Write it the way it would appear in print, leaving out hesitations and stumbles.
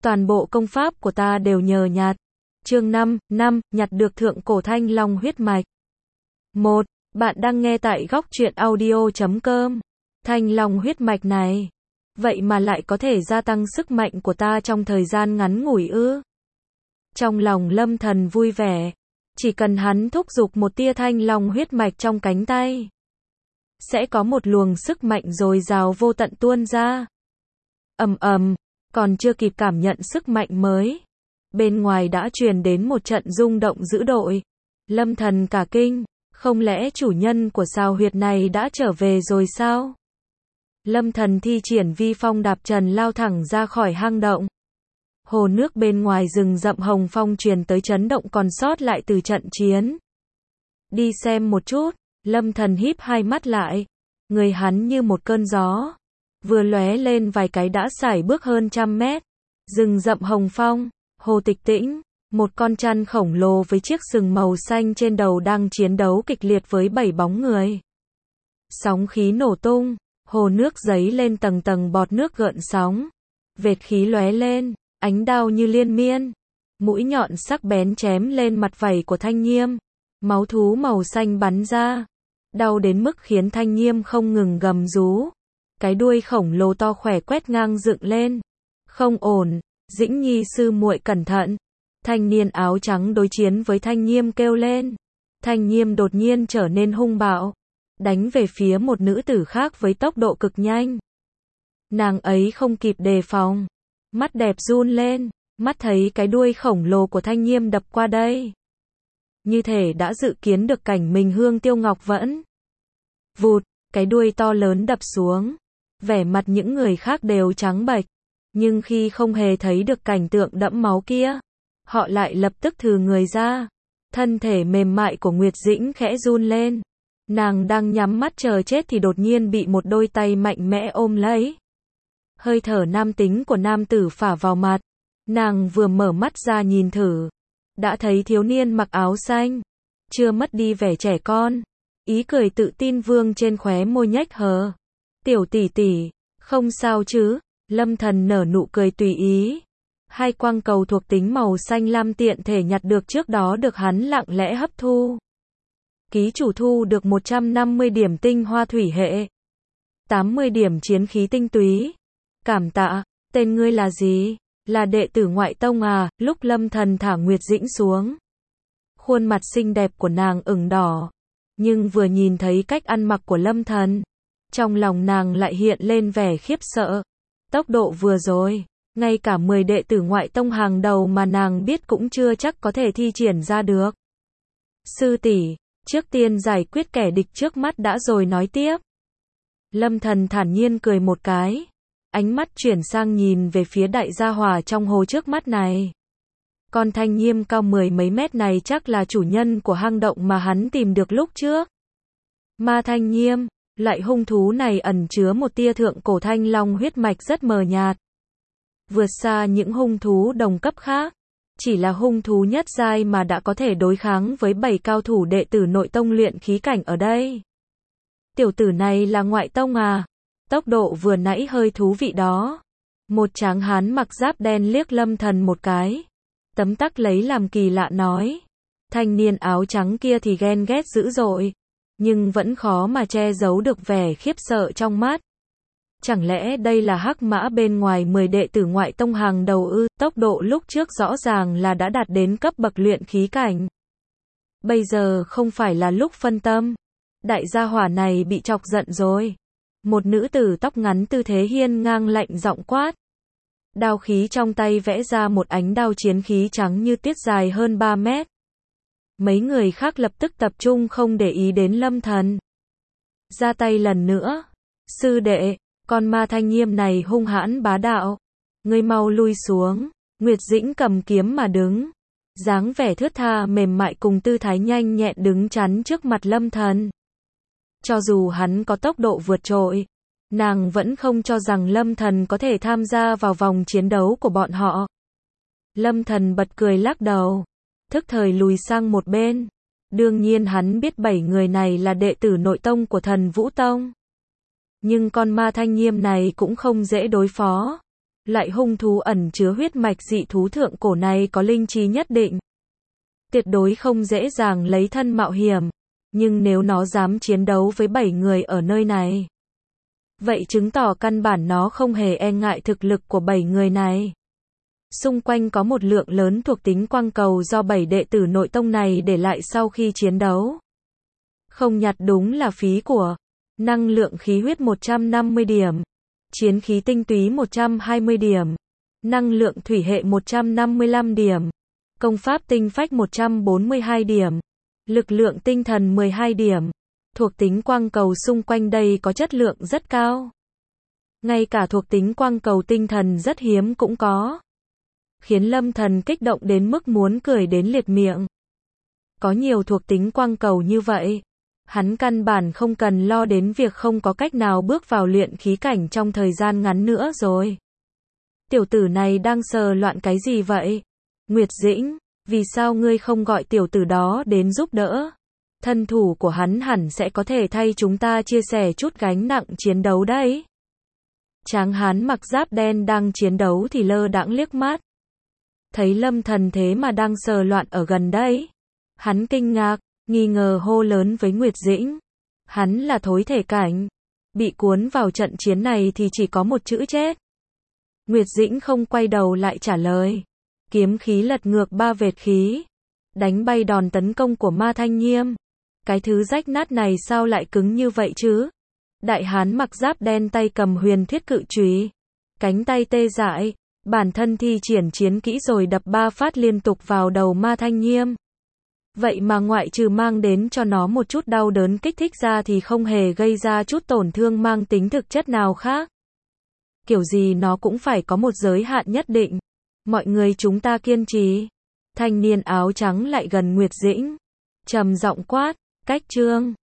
toàn bộ công pháp của ta đều nhờ nhạt. Chương 5, nhặt được thượng cổ thanh long huyết mạch. 1. Bạn đang nghe tại góc truyện audio.com. Thanh long huyết mạch này, vậy mà lại có thể gia tăng sức mạnh của ta trong thời gian ngắn ngủi ư? Trong lòng Lâm Thần vui vẻ, chỉ cần hắn thúc giục một tia thanh long huyết mạch trong cánh tay, sẽ có một luồng sức mạnh dồi dào vô tận tuôn ra. Ầm ầm, còn chưa kịp cảm nhận sức mạnh mới, bên ngoài đã truyền đến một trận rung động dữ dội. Lâm Thần cả kinh, không lẽ chủ nhân của sao huyệt này đã trở về rồi sao? Lâm Thần thi triển vi phong đạp trần lao thẳng ra khỏi hang động. Hồ nước bên ngoài rừng rậm hồng phong truyền tới chấn động còn sót lại từ trận chiến. Đi xem một chút, Lâm Thần híp hai mắt lại, người hắn như một cơn gió, vừa lóe lên vài cái đã sải bước hơn 100 mét. Rừng rậm hồng phong, hồ tịch tĩnh, một con chăn khổng lồ với chiếc sừng màu xanh trên đầu đang chiến đấu kịch liệt với 7 bóng người. Sóng khí nổ tung, hồ nước dấy lên tầng tầng bọt nước gợn sóng, vệt khí lóe lên, ánh đao như liên miên, mũi nhọn sắc bén chém lên mặt vảy của Thanh Nhiêm, máu thú màu xanh bắn ra, đau đến mức khiến Thanh Nhiêm không ngừng gầm rú. Cái đuôi khổng lồ to khỏe quét ngang dựng lên. Không ổn, Dĩnh Nhi sư muội cẩn thận. Thanh niên áo trắng đối chiến với Thanh Nhiêm kêu lên. Thanh Nhiêm đột nhiên trở nên hung bạo, đánh về phía một nữ tử khác với tốc độ cực nhanh. Nàng ấy không kịp đề phòng, mắt đẹp run lên, mắt thấy cái đuôi khổng lồ của Thanh Nhiêm đập qua đây. Như thể đã dự kiến được cảnh mình hương tiêu ngọc vẫn. Vụt, cái đuôi to lớn đập xuống. Vẻ mặt những người khác đều trắng bệch, nhưng khi không hề thấy được cảnh tượng đẫm máu kia, họ lại lập tức thừ người ra. Thân thể mềm mại của Nguyệt Dĩnh khẽ run lên. Nàng đang nhắm mắt chờ chết thì đột nhiên bị một đôi tay mạnh mẽ ôm lấy. Hơi thở nam tính của nam tử phả vào mặt. Nàng vừa mở mắt ra nhìn thử, đã thấy thiếu niên mặc áo xanh, chưa mất đi vẻ trẻ con, ý cười tự tin vương trên khóe môi nhếch hờ. Tiểu tỷ tỷ, không sao chứ? Lâm Thần nở nụ cười tùy ý. Hai quang cầu thuộc tính màu xanh lam tiện thể nhặt được trước đó được hắn lặng lẽ hấp thu. Ký chủ thu được 150 điểm tinh hoa thủy hệ, 80 điểm chiến khí tinh túy. Cảm tạ. Tên ngươi là gì? Là đệ tử ngoại tông à? Lúc Lâm Thần thả Nguyệt Dĩnh xuống, khuôn mặt xinh đẹp của nàng ửng đỏ, nhưng vừa nhìn thấy cách ăn mặc của Lâm Thần, trong lòng nàng lại hiện lên vẻ khiếp sợ. Tốc độ vừa rồi, ngay cả 10 đệ tử ngoại tông hàng đầu mà nàng biết cũng chưa chắc có thể thi triển ra được. Sư tỷ, trước tiên giải quyết kẻ địch trước mắt đã rồi nói tiếp. Lâm Thần thản nhiên cười một cái, ánh mắt chuyển sang nhìn về phía đại gia hỏa trong hồ trước mắt này. Con Thanh Nhiêm cao 10 mấy mét này chắc là chủ nhân của hang động mà hắn tìm được lúc trước. Ma Thanh Nhiêm, loại hung thú này ẩn chứa một tia thượng cổ thanh long huyết mạch rất mờ nhạt, vượt xa những hung thú đồng cấp khác. Chỉ là hung thú nhất giai mà đã có thể đối kháng với 7 cao thủ đệ tử nội tông luyện khí cảnh ở đây. Tiểu tử này là ngoại tông à? Tốc độ vừa nãy hơi thú vị đó. Một tráng hán mặc giáp đen liếc Lâm Thần một cái, tấm tắc lấy làm kỳ lạ nói. Thanh niên áo trắng kia thì ghen ghét dữ dội, nhưng vẫn khó mà che giấu được vẻ khiếp sợ trong mắt. Chẳng lẽ đây là hắc mã bên ngoài 10 đệ tử ngoại tông hàng đầu ư? Tốc độ lúc trước rõ ràng là đã đạt đến cấp bậc luyện khí cảnh. Bây giờ không phải là lúc phân tâm. Đại gia hỏa này bị chọc giận rồi. Một nữ tử tóc ngắn tư thế hiên ngang lạnh giọng quát. Đao khí trong tay vẽ ra một ánh đao chiến khí trắng như tiết dài hơn 3 mét. Mấy người khác lập tức tập trung không để ý đến Lâm Thần. Ra tay lần nữa. Sư đệ, con ma Thanh Nhiêm này hung hãn bá đạo. Ngươi mau lui xuống. Nguyệt Dĩnh cầm kiếm mà đứng, dáng vẻ thướt tha mềm mại cùng tư thái nhanh nhẹn đứng chắn trước mặt Lâm Thần. Cho dù hắn có tốc độ vượt trội, nàng vẫn không cho rằng Lâm Thần có thể tham gia vào vòng chiến đấu của bọn họ. Lâm Thần bật cười lắc đầu, thức thời lùi sang một bên. Đương nhiên hắn biết 7 người này là đệ tử nội tông của Thần Vũ Tông. Nhưng con ma Thanh Nhiêm này cũng không dễ đối phó. Loại hung thú ẩn chứa huyết mạch dị thú thượng cổ này có linh trí nhất định. Tuyệt đối không dễ dàng lấy thân mạo hiểm. Nhưng nếu nó dám chiến đấu với 7 người ở nơi này, vậy chứng tỏ căn bản nó không hề e ngại thực lực của 7 người này. Xung quanh có một lượng lớn thuộc tính quang cầu do 7 đệ tử nội tông này để lại sau khi chiến đấu. Không nhặt đúng là phí của. Năng lượng khí huyết 150 điểm. Chiến khí tinh túy 120 điểm. Năng lượng thủy hệ 155 điểm. Công pháp tinh phách 142 điểm. Lực lượng tinh thần 12 điểm. Thuộc tính quang cầu xung quanh đây có chất lượng rất cao. Ngay cả thuộc tính quang cầu tinh thần rất hiếm cũng có. Khiến Lâm Thần kích động đến mức muốn cười đến liệt miệng. Có nhiều thuộc tính quang cầu như vậy, hắn căn bản không cần lo đến việc không có cách nào bước vào luyện khí cảnh trong thời gian ngắn nữa rồi. Tiểu tử này đang sờ loạn cái gì vậy? Nguyệt Dĩnh, vì sao ngươi không gọi tiểu tử đó đến giúp đỡ? Thân thủ của hắn hẳn sẽ có thể thay chúng ta chia sẻ chút gánh nặng chiến đấu đấy. Tráng hán mặc giáp đen đang chiến đấu thì lơ đãng liếc mắt. Thấy Lâm Thần thế mà đang sờ loạn ở gần đấy. Hắn kinh ngạc, nghi ngờ hô lớn với Nguyệt Dĩnh. Hắn là thối thể cảnh. Bị cuốn vào trận chiến này thì chỉ có một chữ chết. Nguyệt Dĩnh không quay đầu lại trả lời. Kiếm khí lật ngược 3 vệt khí. Đánh bay đòn tấn công của Ma Thanh Nhiêm. Cái thứ rách nát này sao lại cứng như vậy chứ? Đại hán mặc giáp đen tay cầm huyền thiết cự chùy. Cánh tay tê dại. Bản thân thi triển chiến kỹ rồi đập 3 phát liên tục vào đầu Ma Thanh Nhiêm. Vậy mà ngoại trừ mang đến cho nó một chút đau đớn kích thích ra thì không hề gây ra chút tổn thương mang tính thực chất nào khác. Kiểu gì nó cũng phải có một giới hạn nhất định. Mọi người chúng ta kiên trì. Thanh niên áo trắng lại gần Nguyệt Dĩnh. Trầm giọng quát, cách chương.